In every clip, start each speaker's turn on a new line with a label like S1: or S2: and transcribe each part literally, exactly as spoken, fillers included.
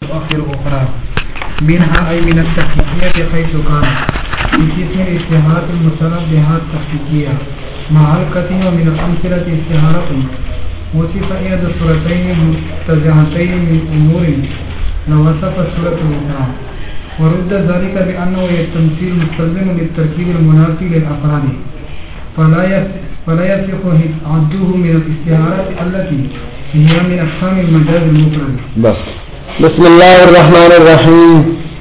S1: تؤخر أخرى منها أي من التحقيقية حيث كان في قسم الاستعارات المصرف بها التحقيقية مع الكثير من الأمثلة استعارة وصف إحدى الصورتين متجهتين من أمور لوصف الصورة الأخرى ورد ذلك بأنه التمثيل مستلزم للتركيب المنافي للأفراد فلا فلا يصح عده من الاستعارات التي هي من أقسام المجاز المفرد.
S2: بس بسم الله الرحمن الرحیم.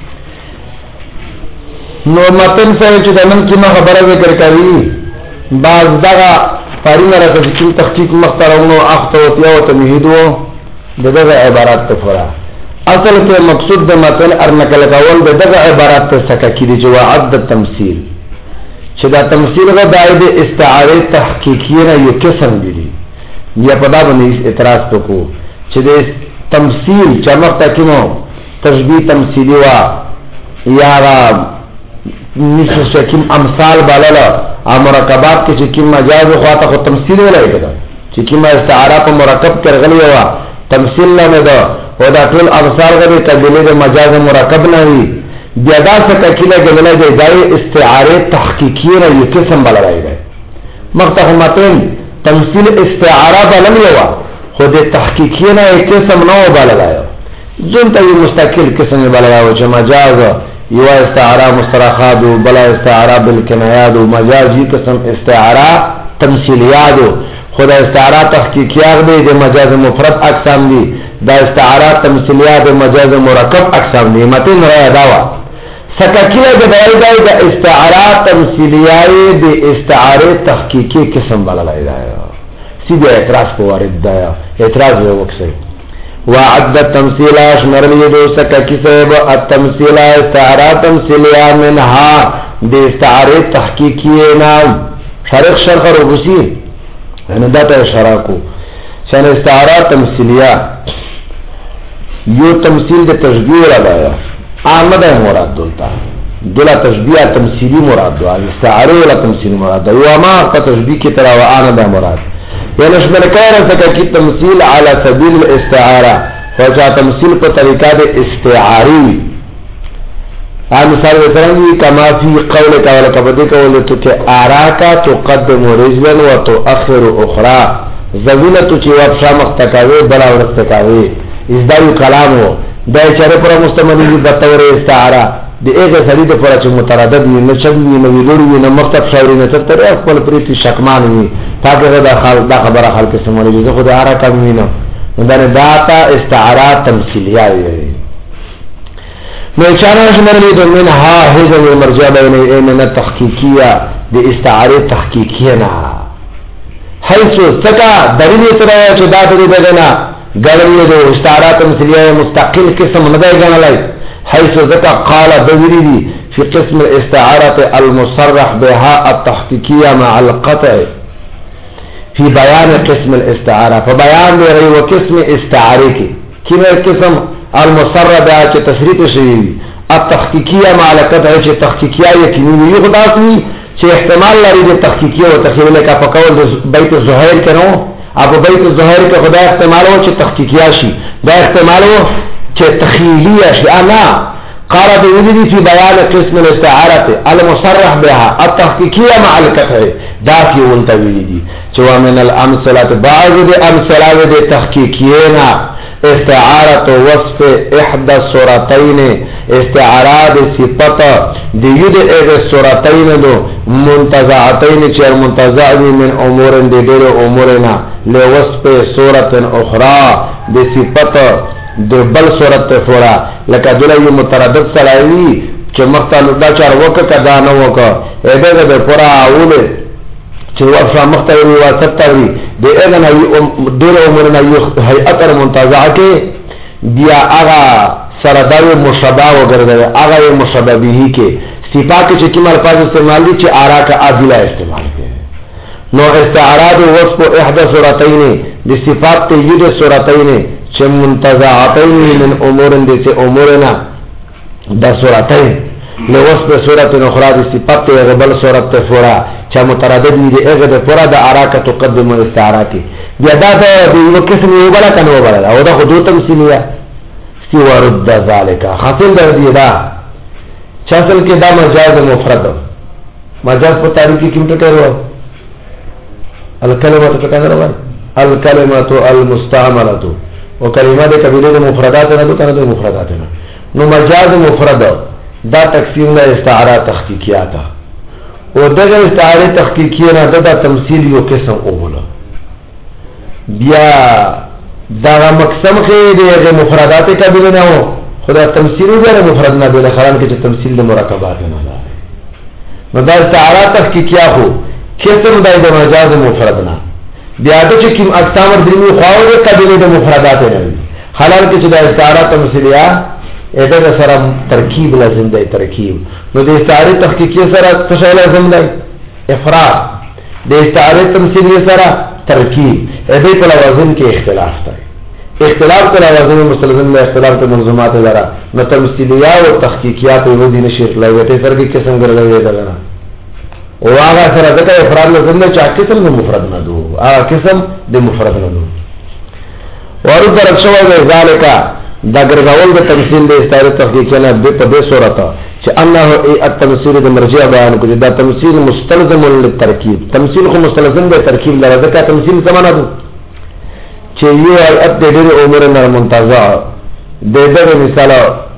S2: نو متن سره چې د نن کې ما خبره ذکر کوي بعض دغه پارینه راته چې تحقیق مختارونو اخته او تمهیدو دغه عبارت ته فرا اصل کې مقصود د متن ارنکل کول دغه عبارت ته سکه کې جو عد التمثيل چې دا تمثيل غو دایره استعاره تحقیقی نه یو قسم دی یا په دا باندې اعتراض وکړو چې د تمثيل چې مخته کینو تشبیه تمثيلي وا یا نشه شکم امثال بالاله امرکبات کې چې کوم مجاز خو ته تمثيل ولای کړه چې کوم استعاره په مرکب کې غلي وا تمثيل نه ده او دا ټول امثال غوډه تبدیل د مجاز مرکب نه وي بیا دا څه کله غلي دی دا استعاره تحقیقی نه یو قسم بلای دی مخته متن تمثيل استعاره بلل وا خو د تحقیقی نه یو قسم نه بلای ځون ته مستقل قسم بلای او چې مجاز یو استعاره مسترخات او بلا استعاره بالکنایات او مجازی قسم استعاره تمثیلیات خدا استعاره تحقیقیات دی د مجاز مفرد اقسام دي دا استعاره تمثیلیات د مجاز مرکب اقسام دي متن را داوا سککیه د دایره د استعاره تمثیلیات د استعاره تحقیقی قسم بللای دا سیده اعتراض کو وارد دا اعتراض وکړي وعد التمثيل اشمر يدو سكا كسب التمثيل استعاره تمثيليه منها دي استعاره تحقيقيه شرح شرح ربوسي انا داتا شرحكو شان استعاره تمثيليه يو تمثيل دي تشبيه ولا احمد مراد دولتا دولا تشبيه تمثيلي مراد دو استعاره ولا تمثيلي مراد دو وما تشبيه کی طرح وانا دا مراد يعني اشمل كان سكا کی تمثيل على سبيل الاستعاره فجاء تمثيل په طریقه د استعاری ا مثال وترنګي کما فی قولک ولکبدی کول ته اراکا تقدم رجلا وتؤخر اخرى ذویلت چې وفشا مختکاوی بلا ورستکاوی ازدا یو کلامو د چره پر مستمنی د تور استعاره د ایګه سړي د پر چې متردد وي نه چوي نه ویلوړي نه مختف شاوري نه تر خپل پریتی شکمان وي تاګه دا خال دا خبره خلک سمولې زه خو د اراکا مینه دا داتا استعاره تمثيليه وي نو اشاره شمرلي د منها هذا المرجع بين ان التحقيقيه دي استعاره تحقيقيه نه حيث سكا دلیل تر چې دا د دغه غړنی د استعاره تمثيليه مستقل قسم نه دی غنلای حيث ذکر قال ذویری في قسم الاستعاره المصرح بها التحقيقيه مع القطع في بيان قسم الاستعاره فبيان دی ری و قسم استعاره کی کله قسم المصرح ده چې تشریح شي التحقیقیه مع القطع چې تحقیقیه یقیني یو خداسي چې احتمال لري د تحقیقیه او تخیل کا فقول بیت الظاهر کنو ابو بیت الظاهر کې خدای احتمال او چې تحقیقیه شي دا احتمال او چې تخیلیه شي انا قال بيدي في بيان قسم الاستعاره المصرح بها التحقيقيه مع القطع دافي ونتويدي چوا من الامثله بعض الامثله دي تحقيقيه استعاره وصف احدى الصورتين استعاره صفت دي يد احدى الصورتين دو منتزعتين چر منتزع من امور دي دير امورنا لوصف صوره اخرى دي صفت د بل صورت فورا لکه دله یو متردد سړی چې مختلف دا چار وکړه کدا نه وکړه اېدغه د پورا اوله چې ورسره مختلف واسطه وي د اېدغه نه ډېر عمرونه یو هيئت منتزعه کې بیا هغه سره دا مشابه وګرځي هغه مشابه به کې صفات چې کوم الفاظ استعمال دي چې آرا کا عادله استعمال کوي نو استعاره د وصف احدى صورتين د صفات ته یو د صورتين چې منتزعتين من امور دي چې امورنا د صورتين له وصف صورت اخرى د صفات ته غبل صورت ته فورا چې متردد دي هغه د فورا د اراکه تقدم الاستعاره کې بیا دا د یو قسم یو بل کنه وبل او دا حدود تمثيليه سی ورد ذالکا حاصل در دی دا چاصل کې دا مجاز مفرد مجاز په تعریف کې کوم ټکی ورو الکلمه ټکی ورو الکلمه المستعمله او کلمات کبیره مفردات نه کنه د مفردات نه نو مجاز مفرد دا تقسیم له استعاره تحقیقیات او دغه استعاره تحقیقی نه دا تمثيل یو قسم اوله بیا دا مقسم کې د مفردات کبیره نه او خدا تمثيل غیر مفرد نه بل خلان کې چې تمثيل د مرکبات نه ده نو دا استعاره تحقیقیا خو قسم د مجاز مفرد نه بیا د چې کوم اقسام درې خو د کبیره د مفردات نه خلان کې چې د استعاره تمثيلیا اته سره ترکیب لازم دی ترکیب نو د استعاره تحقیقی سره څه لازم دی افراد د استعاره تمثیلی سره ترکیب اته په لوازم کې اختلاف دی اختلاف په لوازم مستلزم له اختلاف په منظومات لرا نو تمثیلیه او تحقیقیات یو دي نشي لایته سره کې قسم ګرځي دا او هغه سره د افراد لازم نه چا قسم د مفرد نه دو هغه قسم د مفرد نه دو ورته درښوي ذالک دا ګرځول د تمثيل د استعاره تحقیق نه په دې صورت چې انه التمثيل د مرجع بیان کوي دا تمثيل مستلزم للترکیب تمثيل خو مستلزم د ترکیب لره ځکه تمثيل سمانه ده چې یو ات د ډېر عمر نه منتزع د دغه مثال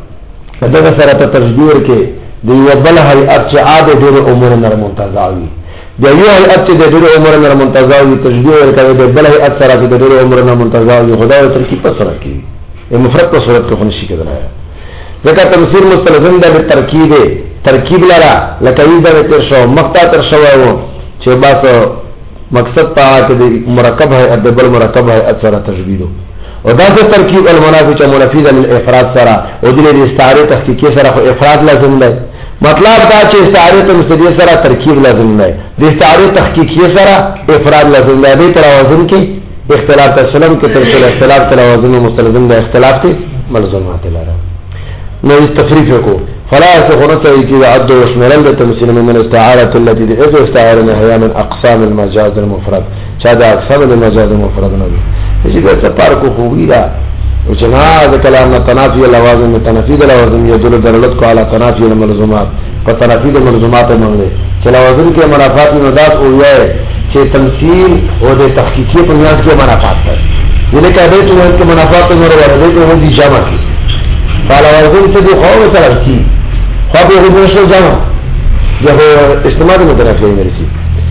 S2: دغه سره ته تشبیه کې د یو بل هيئت چې عاده ډېر عمر نه منتزع وي د یو هيئت چې د ډېر عمر نه منتزع وي تشبیه کوي د بل هيئت سره د ډېر عمر نه منتزع وي خدای ترکیب په سره کې مفرد په صورت کې خنشي کېدل ځکه تمثيل مستلزم د ترکیب ترکیب لرا لکه دا تر شو مقطع تر شو و چې بس مقصد ته د مرکب ہے د بل مرکب ہے اثر تشبیه او دا د ترکیب المنافی چې منافی د افراد سره او د استعاره تحقیقی سره خو افراد لازم دی مطلب دا چې استعاره تمثیلی سره ترکیب لازم دی د استعاره تحقیقی سره افراد لازم دی د توازن کې اختلاف تسلم کې تر څو اختلاف توازن مستلزم د اختلاف کې ملزومات لري نو استفریف کو فلا يخرج إلى عد وشمل التمثيل من الاستعارة التي إذا استعارة هي من أقسام المجاز المفرد شهد أقسام المجاز المفرد نبي يجب أن تبارك خوبيرا وجماعة كلامنا تنافي اللوازم تنافي اللوازم يدل دلالتك على تنافي الملزومات فتنافي الملزومات المنزل كلوازم کے منافات میں مداف ہوئی ہے کہ تمثيل اور تحقیقی بنیاد کے منافات ہے یہ کہہ دے تو ان کے منافات میں مراد ہے کہ وہ دی جمع کی فالوازم سے جو خواب طرف کی خواب یہ دوسرے جمع یہ استعمال متنافی ہے میری سی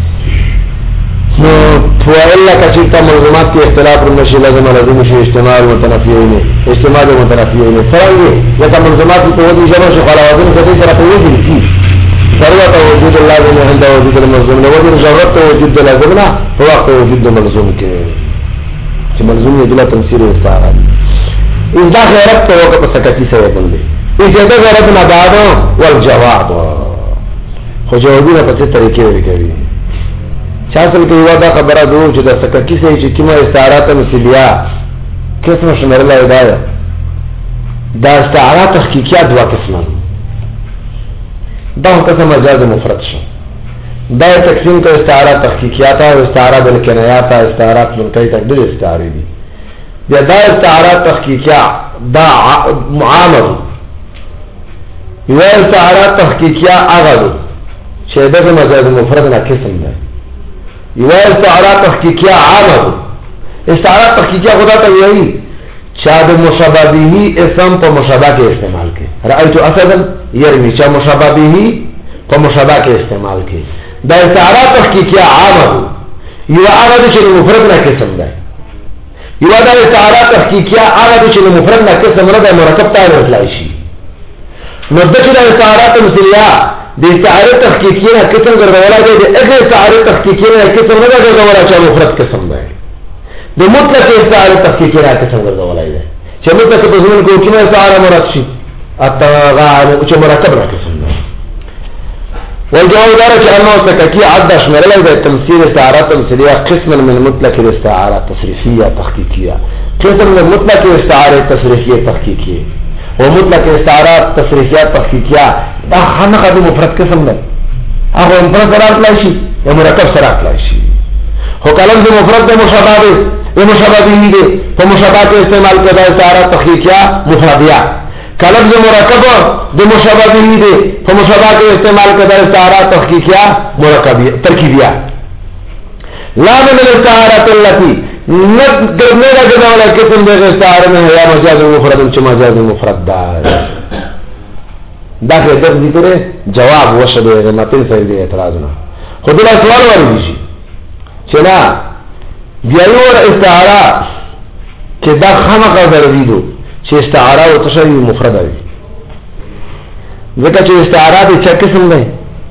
S2: فوائلہ کا چیتا ملزومات کے اختلاف رمشی لازم لازم شی استعمال متنافی ہے استعمال متنافی ہے فرنگی یہ ملزومات کی تو وہ دی جمع سے فالوازم سے دی طرف یہ دی کی ضرورت وجود اللازم عند وجود الملزوم وجود ضرورت وجود لازمنا وقت وجود الملزوم کے کہ ملزوم یہ جلا تمثيل استعارہ اس دا غیرت تو وقت سکتی سے بندے اس دا غیرت نباد والجواب خو جوابی نہ پتے طریقے ورکوي شاصل کې یو دا خبره دو چې د سکتی سے چې کیمه استعاره تمثيليه قسم شمیر لا هدايه دا استعاره تحقیقیات دوا قسمه دا قسم مجاز مفرد شو دا تقسیم کو استعاره تحقیقیات او استعاره بالکنایات استعاره بالکای تک د استعاره دي یا دا استعاره تحقیقیه دا معامل یا استعاره تحقیقیه اغل چې د مجاز مفرد نه قسم ده یا استعاره تحقیقیه عامل استعاره تحقیقیه خدا ته وایي چا د مشابه به اسم په مشابه کې استعمال کې رأيت اسدا يرمي چا مشابه به په مشابه کې استعمال کې دا استعاره تحقیقیه عامل یو هغه چې مفرد نه قسم ده یو دا استعاره تحقیقیه هغه چې مفرد نه قسم نه ده مرکب ته ورتلای شي نو د چې استعاره تمثيليه د استعاره تحقیقیه نه قسم ګرځولای دی د هغه استعاره تحقیقیه نه قسم نه ګرځولای چې مفرد قسم ده د مطلق استعاره تحقیقیه نه قسم ګرځولای دی چې مطلق په ځمن کې کومه استعاره مراد شي اتغان چې مرکب نه قسم ده والجواب دار چې انه سککی عد شمل له تمثيل استعاره تمثيليه قسم من مطلق الاستعاره التصريفيه تحقيقيه قسم من مطلق الاستعاره التصريفيه تحقيقيه ومطلق الاستعاره التصريفيه تحقيقيه دا خنقه د مفرد قسم ده هغه مفرد سره راځي یا مرکب سره راځي خو کلم د مفرد د مشابه دی د مشابه دی دی په مشابه کې استعمال کړه استعاره تحقیقیه مفردیه کلم د مرکب د مشابه دی دی په مشابه کې استعمال کړه استعاره تحقیقیه مرکبیه ترکیبیه لا من الاستعاره التي نقدر نقدر ولا قسم د استعاره نه یا مجاز مفرد چې مجاز مفرد ده دا کې د ذکر جواب وشبه متن صحیح دی اعتراض نه خو دلا سوال ورغی شي چې نا بیا یو استعاره چې دا خامخا ضروري دي چې استعاره او تشریح مفرد وي ځکه چې استعاره د چا قسم نه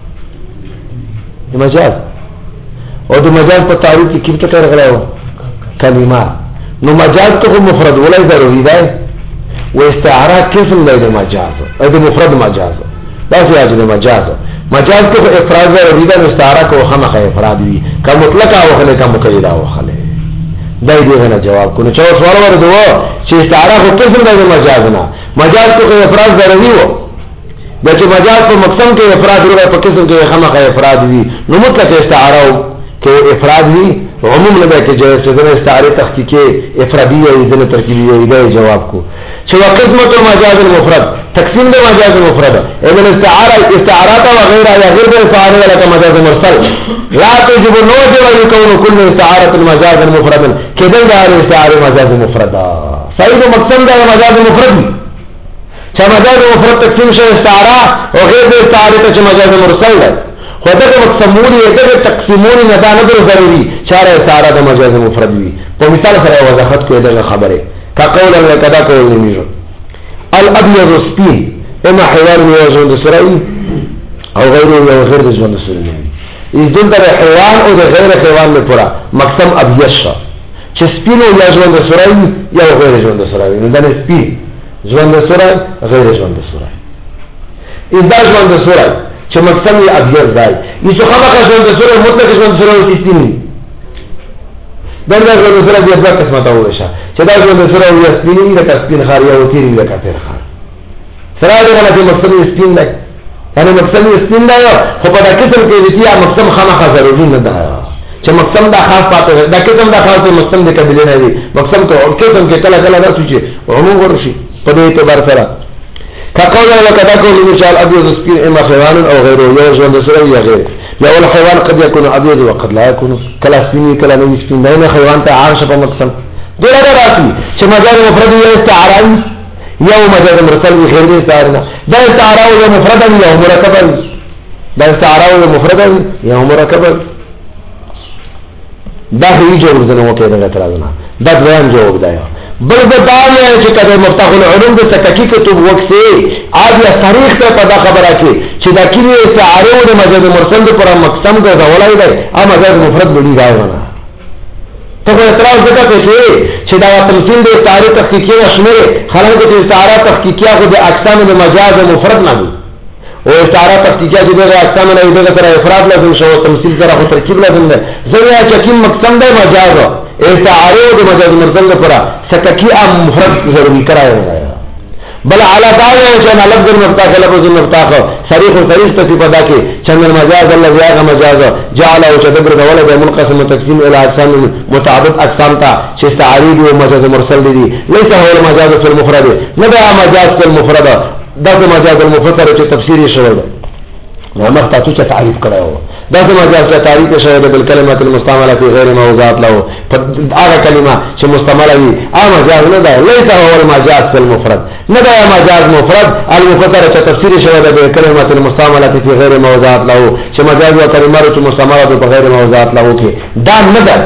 S2: مجاز او د مجاز په تعریف کې کیفته راغلاو کلمه نو مجاز ته مفرد ولای ضروري دی و استعاره قسم دی د مجاز او د مفرد مجاز دا څه اجازه مجاز مجاز ته افراد ضروري دی استعاره کو خامخا افراد وي که مطلق او خله که مقید او خله دای دې نه جواب کو نو چې سوال ورته چې استعاره کو قسم دی د مجاز نه مجاز ته افراد ضروري وو د چې مجاز په مقسم کې افراد ورته په قسم کې خامخا افراد وي نو مطلق استعاره کې افراد وي عموم نه کې جایز چې د استعاره تحقیقي افرادی او د ترکیبی دی جواب کو چې قسمت المجاز المفرد تقسیم د مجاز المفرد ایمن استعاره استعارات و غیره یا غیر استعاره ولا مجاز مرسل لا تجب نوجب يكون كل استعاره المجاز المفرد كده ده استعاره مجاز مفرد صحیح مقصد ده مجاز مفرد چې مجاز مفرد تقسیم شوی استعاره او غیر استعاره ته مجاز مرسل ده خدای مقسمونی دغه تقسیمونی نه دا نه ضروري چاره استعاره د مجاز مفرد وي په مثال سره وضاحت کوي دغه خبره کا قول له کدا کول نیمه الابيض سپین اما حیوان یو ژوند سره او غیر یو غیر د ژوند سره نه ایذن در حیوان او د غیر حیوان له پورا مقسم ابيض شو چې سپین او ژوند سره یا غیر ژوند سره نو دا سپین ژوند سره غیر ژوند سره اذا ژوند سره چې مقسم یې ابيض دی یڅ خامخا ژوند سره مطلق ژوند سره او سپین دا د ژوند سره د یو قسمه ته وشه چې دا ژوند سره یو سپین دی د سپین خار یو تیری د کافر خار سره دا چې مقسم یې سپین دی یعنی مقسم یې سپین دی خو په دا قسم کې دي چې مقسم خامخا ضروري نه ده چې مقسم دا خاص پاتې دا قسم دا خاص مقسم د قبيله نه دی مقسم ته او قسم کې کله کله راځي چې عموم ورشي په دې اعتبار سره كقول لك ذاكر المثال ابيض سبيل اما حيوان او غيره يوجد سره يا غير يا الحيوان قد يكون ابيض وقد لا يكون كلا سبيل كلا نبي سبيل بين حيوان ته عاش په مقسم دغه راځي چې مجاز مفرد یو استعاره یو مجاز مرسل غیر استعاره دا استعاره او مفرد یو مرکب دا استعاره او مفرد یو مرکب دا هی جواب زنه وکړه دغه اعتراض نه دا بیان جواب دی بل د دانه چې کله مفتاح العلوم د تککی کتب وکسي اجازه تاریخ ته په خبره کې چې دا کیږي استعاره او مجاز مرسل پر مقسم ګرځولای دی ا مجاز مفرد بلی راغونه ته اعتراض وکړه چې دا تمثيل د استعاره تحقیقي شمیر خلک د استعاره تحقیقي خو د اقسام د مجاز مفرد نه دي او استعاره تحقیقی چې دغه اقسام نه دغه سره افراد لازم شو تمثيل سره خو ترکیب لازم ده زریا چې کوم مقسم ده مجاز استعاره او مجاز مرسل لپاره سککی ام مفرد ضروري کرایا بل علا داوی چې نه لفظ المفتاح لفظ المفتاح صریح او صریح ته په دا کې چې مجاز الله یا مجاز جعل او تدبر دوله د منقسم تقسیم الى اقسام متعدد اقسام ته چې استعاره او مجاز مرسل دي ليس هو المجاز في المفرد نه ده مجاز في المفرد دا مجاز المفسر چې تفسیری شوی دی نو مخته چې تعریف کړو دا مجاز چې تعریف شوی دی بل کلمات المستعمله في غیر موضوعات له هغه کلمه چې مستعمله وي هغه مجاز نه ده ليس هو المجاز في المفرد نه ده مجاز مفرد المفسر چې تفسیری شوی دی بل کلمات المستعمله في غیر موضوعات له چې مجاز او کلمه چې مستعمله په غیر موضوعات له کې دا نه ده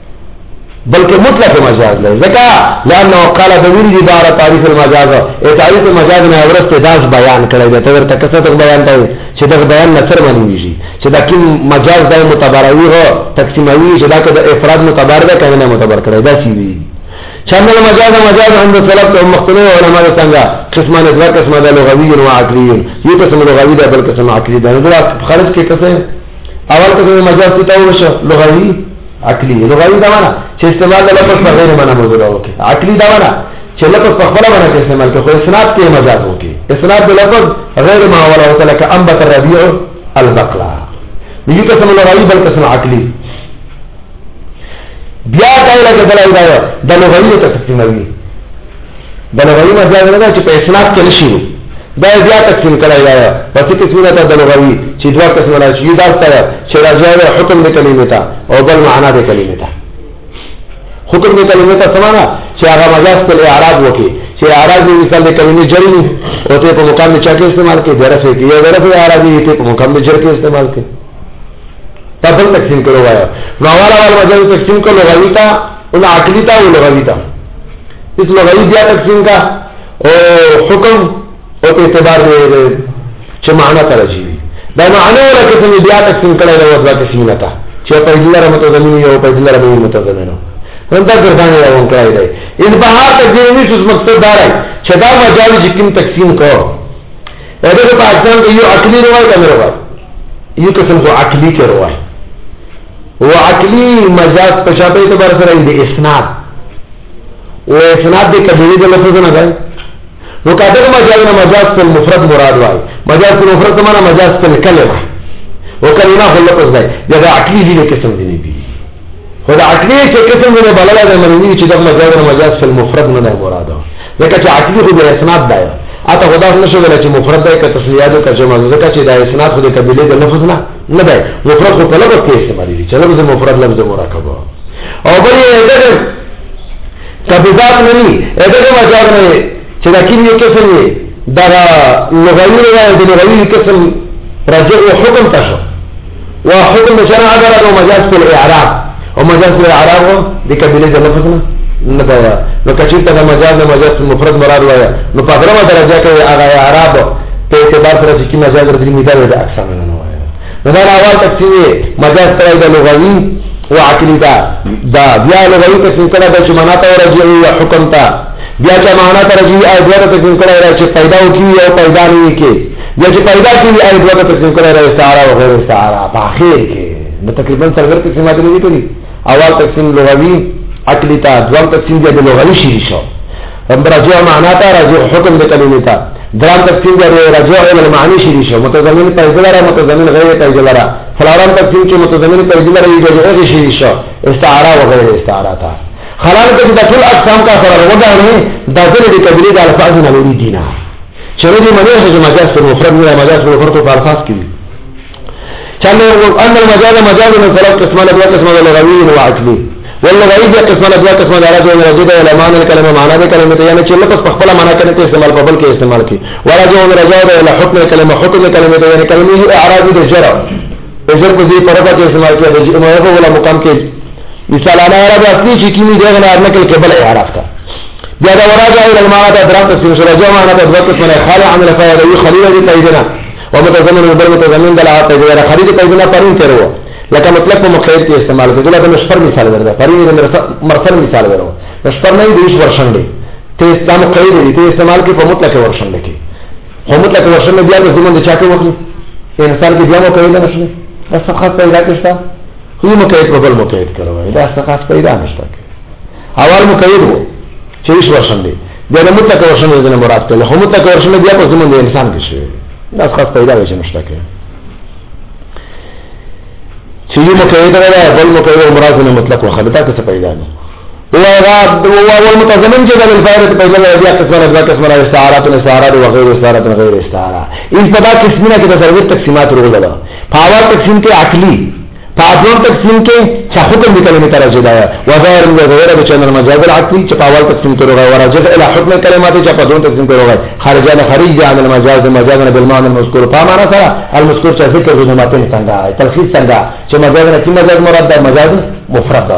S2: بلکہ مطلق مجاز لے ذکا لانه قال بویل دی بار تعریف المجاز اے تعریف المجاز نے اورست داس بیان کړی دی تر تکسه تک بیان دی چې دا بیان نصر باندې شي چې دا کوم مجاز د متبروی هو تقسیموي چې دا د افراد متبر ده کنه متبر کړی دا سی وی چنل مجاز مجاز عند سلف او مختلف علماء څنګه قسمان د قسمه د لغوی او عقلی یو قسم لغوی ده بل قسم عقلی ده دا خارج کې قسم اول قسم مجاز ته وشو لغوی عقلی لغوی دا معنا چې استعمال د لفظ په غیر معنا موجود وکي عقلی دا معنا چې لفظ په خپل معنا کې استعمال کوي اسناد کې مجاز وکي اسناد د لفظ غیر ما ولا وتلک انبت الربيع البقلا یو قسم لغوی بل قسم عقلی بیا قاعده کې دلایل دا د لغوي تقسیموي د لغوي مجاز نه چې په اسناد کې نشي دا بیا تقسیم کړای دا په څه قسمه ته د لغوي چې دوه قسمه راځي دا سره چې راځي حکم د کلمې ته او بل معنا د کلمې ته حکم د کلمې ته سمانا چې هغه مجاز په اعراب وکي چې اعراب د مثال د کلمې جری او ته په مقام د چا کې استعمال کې درسه کې یا درسه اعرابي ته په مقام د جر کې استعمال کې تا بل تقسیم کړو وایو نو اول اول مجاز تقسیم کړو لغوي ته او عقلی ته او لغوي ته اس لغوي بیا تقسیم کا او حکم او په اعتبار د چې معنا ترجی دا معنا ولکه څنګه بیا تقسیم کړی دا وځه تقسیم تا چې په دلاره متضمن او په دلاره به متضمن نو دا ګرځانه راون کړی دی ان په هغه تقسیم نشو مقصد دا راي چې دا مجال چې کوم تقسیم کو دا په اصل کې یو عقلی روایت نه روایت یو قسم کو عقلی کې روایت او عقلی مجاز په شابه اعتبار سره د اسناد او اسناد د کبیره د لفظ نه ده نو کاته مجاز نه مجاز په مفرد مراد وای مجاز په مفرد معنا مجاز په کلمه او کلمه خو لفظ ده دا عقلی دي قسم دي نه بي خو دا عقلی چې قسم نه بلل ده مرني چې دا مجاز نه مجاز په مفرد نه ده مراد ځکه چې عقلی خو د اسناد ده اته خدا نشو ویل چې مفرد ده که تسلیات او ترجمه ځکه چې دا اسناد خو د کبیله د لفظ نه نه ده مفرد خو په لفظ کې استعمالي چې لفظ مفرد لفظ مرکب او بل یې ده تبذات نه ني اته مجاز نه چې دا کیم یو قسم دی دا لغوي روایت د لغوي قسم راجع او حکم تاسو او حکم شرع غره او مجاز په الاعراب او مجاز په الاعراب د کبیله د لفظ نه نه دا نو کچې ته مجاز نه مجاز مفرد مراد وایي نو په درمه درجه کې هغه اعراب په اعتبار سره چې مجاز درې مثال د اقسام نه وایي نو دا اول تقسیم مجاز تر د لغوي او عقلی دا دا بیا لغوي قسم کړه د چې معنا ته راجع او حکم ته بیا چې معنا ترجی آی دوه تقسیم کړی را چې پیدا وکي او پیدا نه وکي بیا چې پیدا کیږي آی دوه تقسیم کړی را استعاره او غیر استعاره په اخر کې نو تقریبا څلور تقسیمات لري کړي اول تقسیم لغوي عقلی ته دوم تقسیم د لغوي شری شو هم راجع معنا ته راجع حکم د کلمې ته درام تقسیم د راجع ال معنی شری شو متضمن پیدا را متضمن غیر پیدا را فلارم تقسیم چې متضمن پیدا را یو غیر شری شو استعاره او غیر استعاره تا خلال کې د ټول اقسام کا سره ودا نه د ځلې د کبیره د الفاظ نه لري دینه چرې دې معنی چې مجاز په مفرد نه مجاز په مفرد په الفاظ کې چله ان المجاز مجاز من ثلاث قسمان دوا قسمان لغوي و عقلي واللغوي دوا قسمان دوا قسمان راجع راجع الى معنى الكلمه معنى الكلمه یعنی چې لفظ په خپل معنی کې استعمال په بل کې استعمال کې وراجع راجع الى حكم الكلمه حكم الكلمه یعنی کلمه اعرابي د جرا اجر په دې پرده کې استعمال کې د معنی ولا مقام کې مثال انا عرب اصلي چې کیمي دغه نه نقل قبل اعراف کا بیا دا وراجع الى المعنى ده درام تفسير راجع معنى ده وقت من خالع عن الفاعل خليل دي تايدنا ومتضمن وبر متضمن ده لا تايدنا خريج تايدنا پرین تیرو لکه مطلب په مقید کې استعمال کوي دلته مشفر مثال ورته پرین مرسل مثال ورو مشفر نه دی ورشن دی ته اسلام قید دی ته استعمال کې په مطلق ورشن دی په مطلق ورشن بیا د زمون د چا کې وخت انسان کې بیا مو کوي نه شي بس خاص پیدا کړه خو مقید په بل مقید کړو دا څه خاص پیدا نشته اول مقید وو چې هیڅ ورشن دی بیا د مطلق ورشن د مراد ته خو مطلق ورشن بیا په زمون د انسان کې شي دا خاص پیدا وشي نشته کې چې یو مقید راځي بل مقید مراد نه مطلق وخلتا کې څه پیدا نه هو غاب هو المتضمن جدا للفائده پیدا لري بیا قسمه د قسمه استعارات او استعارات او غیر استعارات او غیر استعاره ان په قسمه کې د ضرورت تقسیمات ورغله په اول تقسیم کې عقلی فاضل تقسیم کې چې حکم د کلمې ترجمه ده او غیر غیر د چنل مجاز العقلی چې په اول تقسیم کې راغلی ورجه الى حکم الكلمات چې په دوه تقسیم کې راغلی خارجه خارج عن المجاز مجاز بالمعنى المذكور په معنا سره المذكور چې ذکر د متن څنګه تلخیص څنګه چې مجاز نه چې مجاز مراد ده مجاز مفرد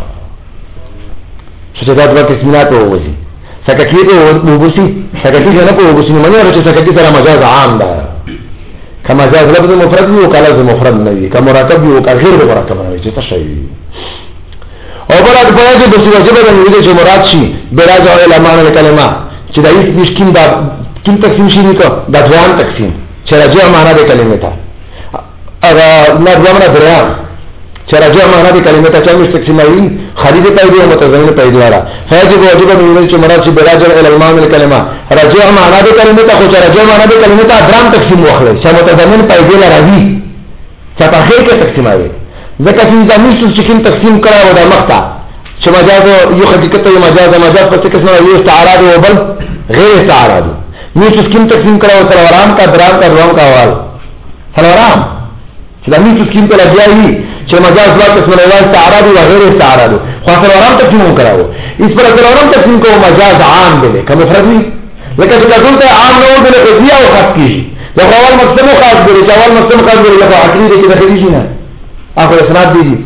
S2: چې دا دوه قسمات وږي سکتی په وګوسی سکتی نه په وګوسی نه معنی چې سکتی سره مجاز عام ده کما مجاز لفظ مفرد وي او کله مفرد نه وي کما مرکب وي او غیر مرکب نه وي چې څه شي او بل د په دې د څه وجه باندې چې مراد شي براجع الى معنى الكلمه چې دا هیڅ مشکین دا کوم تقسیم شي نکو دا ځوان تقسیم چې راجع معنی د کلمې ته اغه نه ځمنه دريان چې راجع معنی د کلمې ته چې تقسیموي خارجي پیدا او متضمن پیدا لاره فاجب واجب د چې مراد شي براجع الى المعنى الكلمه راجع معنی د کلمې ته خو چې راجع معنی د کلمې ته درام تقسیم واخلي چې متضمن پیدا لاره وي چې په خیر کې تقسیموي ځکه چې زموږ چې کوم تقسیم کړه و د مخته چې مجاز یو حقیقت یو مجاز مجاز په څه قسمه یو استعاره او بل غیر استعاره دي نو تسکین تقسیم کړو سلورام کا درام کا دوام کا اول سلورام چې دا نو تسکین په لګیایي چې مجاز لا قسمه یو استعاره او غیر استعاره دي خو سلورام تقسیم کړو اس پر سلورام تقسیم کو مجاز عام دي کوم فرض نه لکه چې ټول ته عام نه ودل کې او خاص کیږي دا اول مقسم خاص دی چې اول مقسم خاص دی لکه عقلی دي کې داخلي شي نه اخر اسناد دي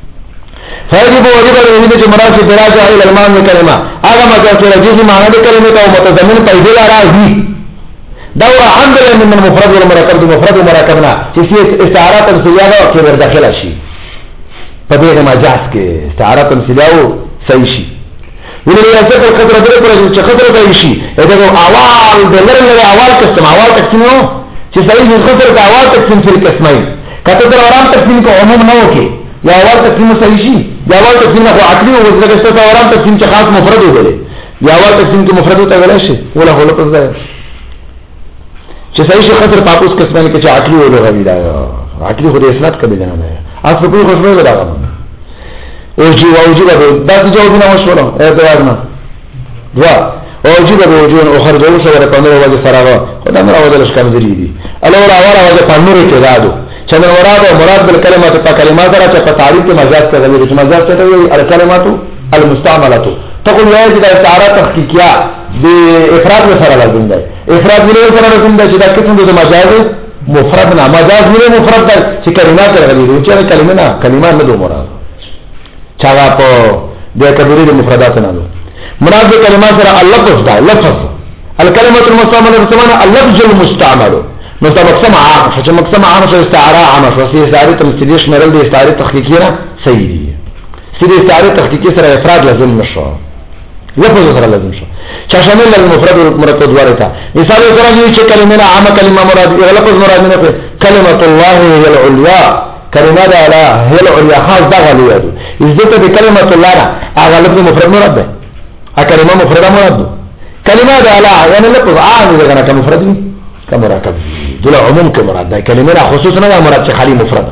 S2: فیجب وجب الوجود چې مراد چې دراجه الى المعنى الكلمه هغه مجاز چې راځي معنی د کلمې ته متضمن پیدا راځي دا عام دی من المفرد والمرکب د مفرد ومرکبنا چې استعاره تمثيليه او کې داخله شي په دې مجاز کې استعاره تمثيليه صحیح شي ولې راځي په خطر درې پر چې خطر دی شي دا اول د لري اول قسم اول قسم چې صحیح د خطر د اول قسم په قسمه کته در وران تقسیم کو عموم نه وکي یا اول تقسیم صحیح شي یا اول تقسیم خو عقلی او ځکه چې وران تقسیم چې خاص مفرد وګړي یا اول تقسیم کې مفرد ته ویل شي ولا هو لپاره ده چې صحیح شي خطر پاپوس قسمه کې چې عقلی او لغوي دا عقلی خو د اسناد کبه نه ده اصل په خو څه ده او جی او جی دا د جواب نه وشوله اعتراض نه دوا او جی د وجود او خرج او سره په نور وجه سره خدای مر او د لشکره دي الاول اول وجه په نور کې دادو چې مراد او مراد بالکلمات په کلمات سره چې په تعریف کې مجاز ته غوړي چې مجاز ته وي الکلمات المستعمله تقول یا چې د استعاره تحقیقیه د افراد سره لازم ده افراد ولې سره لازم ده چې دا قسم د مجاز مفرد نه مجاز ولې مفرد ده چې کلمات غوړي چې کلمه نه کلمات نه دوه مراد چاغه په د کبیره د مفردات نه ده مراد د کلمات سره اللفظ ده لفظ الكلمه المستعمله بمعنى اللفظ المستعمل نو دا مقسم عام شو چې مقسم عام شو استعاره عام شو چې استعاره تمثيليه شمرل دي استعاره تحقیقيه صحیح دي چې استعاره تحقیقيه سره افراد لازم نشو لفظ سره لازم شو چې شامل المفرد والمرکب ورته مثال سره دي چې کلمه عامه کلمه مراد لفظ مراد نه کلمه الله هي العليا کلمه اعلی هي العليا خاص دا غليه دي عزت د کلمه الله هغه لفظ مفرد مراد ده ا کلمه مفرد مراد ده کلمه اعلی یعنی لفظ عام دي کنه مفرد دي كمركب دول عموم كمراد ده كلمه خصوصا نه مراد چې خالي مفرد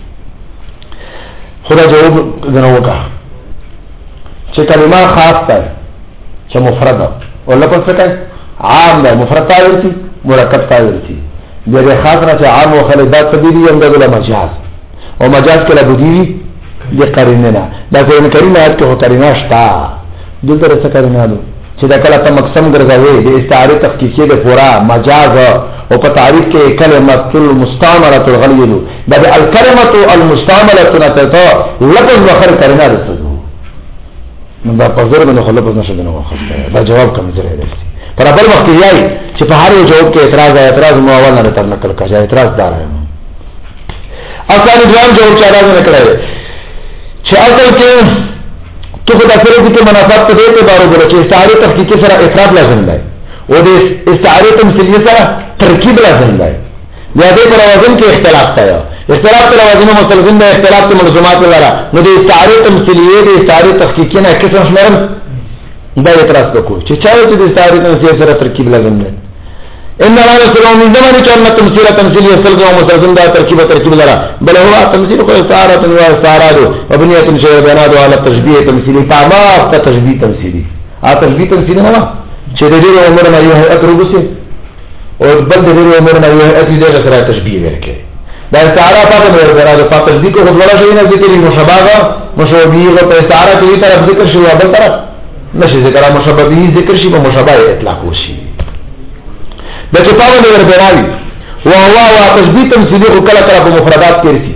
S2: خدا جواب غنوکا چې کلمه خاص ده چې مفرد او لفظ څه کوي عام ده مفرد تاورتي مرکب تاورتي دغه خاص نه چې عام او خالدات تدبيري هم ده مجاز او مجاز کله بدیوي لقرینه نه دا په کلمه آیت کې هو کلمه شتا دلته څه کلمه ده چې دا کله ته مقسم ګرځوي د استعاره تحقیقیه د پورا مجاز او په تعریف کې کلمه المستعمله الغلیظ دا د الکلمه المستعمله ته لفظ وخر کلمه ده نو دا په ضرب نه خلک نشه نه واخسته دا جواب کوم ځای دی پر بل وخت یې چې په هر یو جواب کې اعتراض ہے اعتراض مو اول نه تر نقل کړه اعتراض دار ہے اصل ځوان جواب چې اعتراض نه کړی چې اصل کې تو خدا سره دې مناسبت ته دې بارو غره چې استعاره تحقیقي سره افراد لازم دی او د استعاره تمثيليه سره ترکیب لازم دی یا دې پر وزن کې اختلاف دی اختلاف پر وزن مستلزم دی اختلاف د ملزومات لپاره نو د استعاره تمثيليه د استعاره تحقیقي نه کیسه شمرم دا اعتراض وکړو چې چا چې د استعاره تمثيليه سره ترکیب لازم دی ان الله سلام من زمان كان تمثيل تمثيليه سلغ ومستلزم دا ترکیب ترکیب لرا بل هو تمثيل خو استعاره و استعاره وبنيه شيء بناد على تشبيه تمثيلي تمام تشبيه تمثيلي ا تشبيه تمثيلي نه چې د دې عمر نه یو اتروبسي او بل د دې عمر نه یو اتي دغه سره تشبيه ورکړي دا استعاره په دې ورته په تشبيه کو ولا شي نه ذکر مشابهه مشابهه په استعاره کې طرف ذکر شي او بل طرف نشي ذکر مشابهه ذکر شي په مشابهه اطلاق وشي دا چې پاوند وربراوي او هو او تشبيه تمثيلي او کله کله په مفردات کې رسي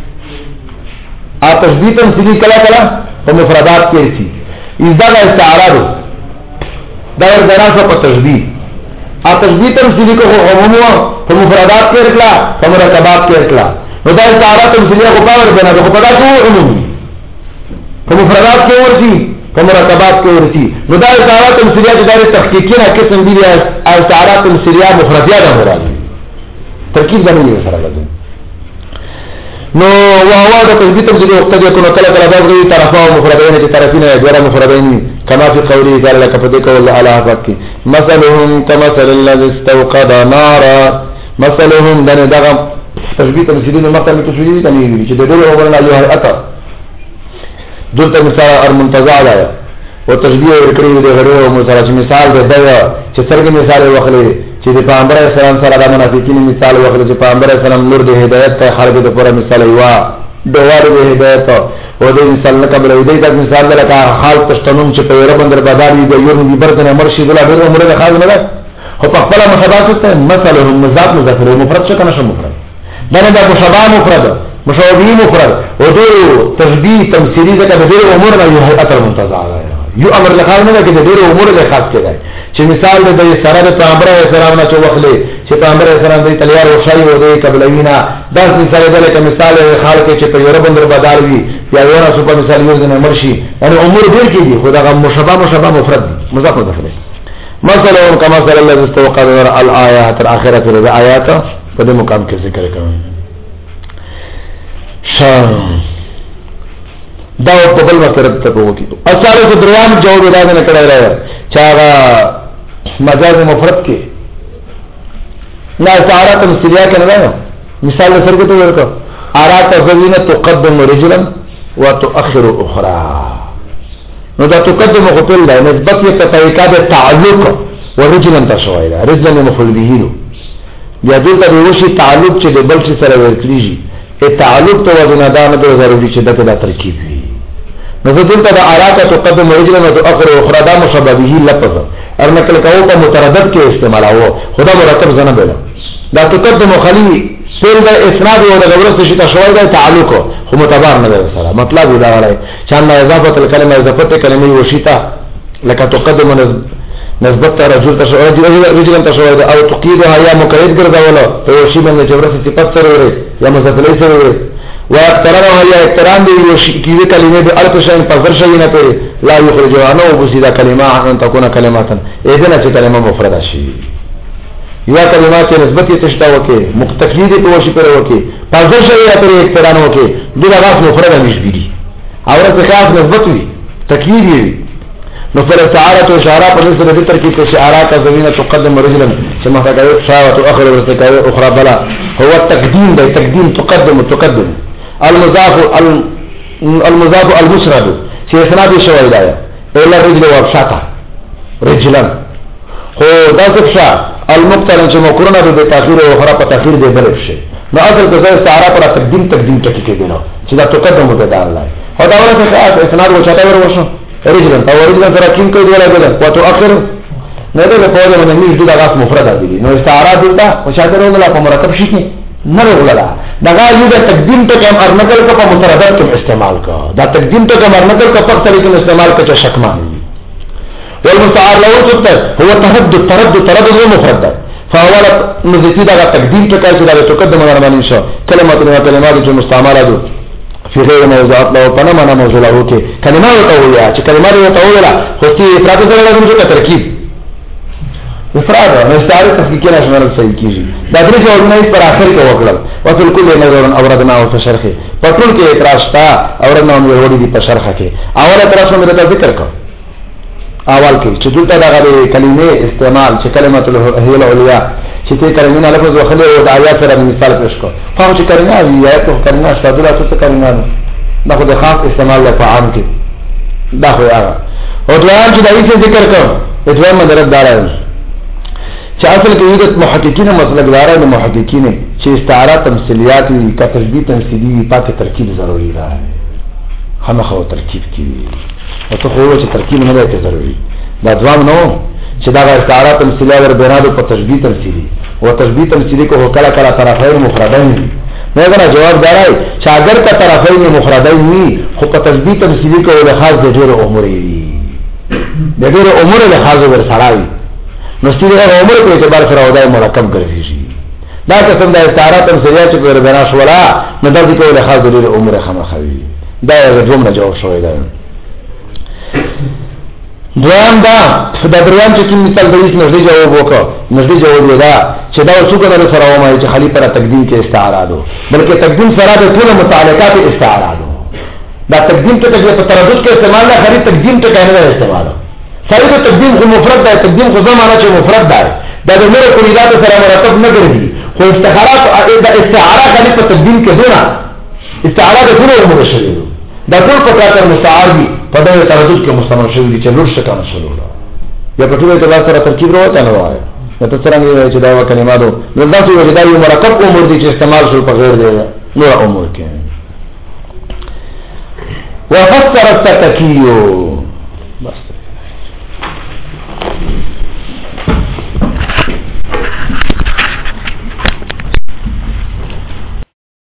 S2: ا تشبيه تمثيلي کله کله په مفردات کې رسي اذا دا استعاره دا ورته په تشبيه ا تشبيه تمثيلي کو عموما په مفردات کې رکلا په مرکبات کې رکلا نو دا استعاره تمثيلي کو پاور بنا کو پتا کو عمومي په مفردات کې ورسي په مرکبات کې ورسي نو دا استعاره تمثيليه چې د تحقیقي نه قسم دي استعاره تمثيليه مفرديه ده مراد ترکیب باندې سره لازم نو وهو د تثبيت تمثيليه وقت يكون کله کله د غوي طرفه مفردين چې طرفين غیر مفردين كما في قوله قال لك فدك ولا على حق مثلهم كمثل الذي استوقد نارا مثلهم دغه دغه تثبيت تمثيليه مقام تشبيه تنوي چې د ډېر عمر نه یو هيئت دلته مثال المنتزع ده او تشبیه ورکړي دی غړو مثال چې مثال ده دا چې څنګه مثال وخلې چې د پیغمبر اسلام سره د منافقین مثال وخلې چې پیغمبر اسلام نور د هدایت ته خلق د پوره مثال یوا دوار د هدایت او د مثال نه قبل دی د مثال لکه حال پښتنوم چې په یوه بندر بازار دی یو دی برتنه مرشد الله ډېر عمره خاص نه ده خو په خپل مشابهت ته مثلهم مضاف مذکر مفرد څه کنه شو مفرد دا نه دا مشابه مفرد مشابه مفرد او د تشبیه تمثيلي ده د ډېر امور نه یو هيئت المنتزع یو امر لخال نه کې د ډېر امور له خاص کېږي چې مثال د سره د پیغمبر اسلام نه چوخلې چې پیغمبر اسلام د تلیار او شای او د قبلوینا دا مثال دی لکه مثال خال کې چې په یوه بندر بازار وي یا یو نه سپه مثال یو د مرشي یعنی امور ډېر کېږي خو دا مشابه مشابه مفرد مضاف مضاف مثلا كما مثل الذي استوقد الآيات الآخرة الآيات په دې مقام کې ذکر کوي شان دا په بل وخت ته وکی اصله د دریان جواب راځي نه کړی راځي چې هغه مجاز مفرد کې لا تعارف تمثيليه کې نه مثال سره ته ورکو ارات زوینه تقدم رجلا وتؤخر اخرى نو دا تقدم خپل ده نسبت یې په طریقه د تعلق ورجلا تشوي ده رجلا مفعول به له بیا دلته د وشي تعلق چې د بل څه سره ورکړي ا تعلق تو وجنا دا نه ضروري چې دغه د ترکیب وي نو دلته د اراته تقدم رجلا وتؤخر اخرى دا مشابه به لفظ ارنه کله کوو په متردد کې استعمالو خدا مرتب زنه بلا دا تقدم خلی سر د اسناد او د غورس شي تشوي ده تعلق خو متبار نه سره مطلب دا غواړي چې ان اضافه الکلمه اضافه کلمه وشيتا لك تقدم نسبت رجل تشوي رجل تشوي او تقيدها يا مقيد ګرځولو ته شي باندې چې ورسې صفات سره ورې یا مذکر سره ورې واقترنها يا اقتران دي كيوي كلمه د الف شيء پذر شي نه ته لا يخرجها نو بسيده كلمه ان تكون كلمات اذن چې کلمه مفرده شي یا کلمات چې نسبت یې تشتا وکي مقتقید په وشي پر وکي پذر شي یا پر اقتران وکي دغه راس مفرده نشي دي او راځي خاص نسبت وي تکیید وي نو پر تعارض او اشاره په نسبت د ترکیب کې اشاره زمينه تقدم رجلا ثم تقدم شاوه اخر وتقدم اخرى بلا هو التقديم ده تقديم تقدم تقدم المضاف المضاف المسرد چې اسناد شوی دی الا رجل وابشاته رجلا هو دا څه المقترن چې مقرونه د تاخير او اخرى په تاخير دی بل شي نو اصل د استعاره پر تقدیم تقدیم ټکی کې دی نو چې دا تقدم متدال دی او دا ورته اسناد وشاته وروشو رجلا او رجلا سره کیم کوي ولا کده او تؤخر نه ده په دې باندې موږ دا غاص مفرد دي نو استعاره دلته وشاته ولا په مرکب شي نه ولا دا غاړي د تقدیم ته کوم ارنکل کو په متردد کې استعمال کا دا تقدیم ته کوم ارنکل کو په طریقې استعمال کا چې شکمان والمستعار له تر هو تردد تردد تردد مفرد فهو نزيد دا تقدیم ته کوي دا تقدم مرمن شو کلمات او کلمات چې مستعمله دي في غير موضوعات له پنه معنا موضوع له کې کلمات او یا چې کلمات او تولا خو چې افراد سره لازم چې ترکیب افراد نو استعاره تفکیک نه شمال صحیح کیږي دا درې جوړونه پر اخر کې وکړل وفي كل نظر اوردنا او شرح په ټول کې اعتراض تا اوردنا موږ وړي دي په شرح کې اول اعتراض موږ ته ذکر کړ اول کې چې دلته دا غلي کلمې استعمال چې کلمات هي العليا چې ته کلمې نه لفظ وخلې او د آیات سره مثال پیش کو فهم چې کلمې وي آیات او کلمې شادله څه کلمې دا خو د خاص استعمال له عام کې دا خو هغه او دوام چې دا یې ذکر کړ دوام مدرک دار چې اصل کې یو د محققین مسلک دارای د محققین چې استعاره تمثيليات وي کا تشبيه تمثيلي پاتې ترکیب ضروري ده همغه ترکیب کی او ته خو چې ترکیب نه دی ضروري دا ځواب نو چې دا استعاره تمثيليه ور بنادو په تشبيه تمثيلي او تشبيه تمثيلي کو کله کله طرفین مفردین نه غواړي جواب دارای چې اگر کا طرفین مفردین وي خو په تشبيه تمثيلي کو له خاص د ډېر عمر وي د ډېر عمر له خاص ور سړای نو ستړي عمر په اعتبار سره ودای مرکب ګرځي دا قسم د استعاره تمثيليه چې ور بنا شولا نو د دې کو له خاص د ډېر عمر خامخوي دا یو جمله جواب شوی دی دوام دا د دریان چې کوم مثال د هیڅ نږدې جواب وکړه نږدې جواب دا چې دا څوک نه سره وایي چې خلی پر تقدیم کې استعاره ده بلکې تقدیم سره د ټول متعلقات استعاره ده دا تقدیم ته په تردد کې استعمال نه خلی تقدیم ته کنه استعمال سره د تقدیم خو مفرد ده تقدیم خو زمانه چې مفرد ده دا د نور کلیات سره مرتب نه ګرځي خو استخارات د استعاره خلی په تقدیم کې دونه استعاره د ټول عمر شوی دا ټول په کار مستعار دي په دغه تردد کې مستعمل شوی دي چې لور شکه مسلو یا په ټول اعتبار سره ترکیب راوته نه وایي دا څنګه چې دا کلماتو نو دا چې دا یو مرکب امور دي چې استعمال شول په غیر دی نور امور کې وفسر التکیو بس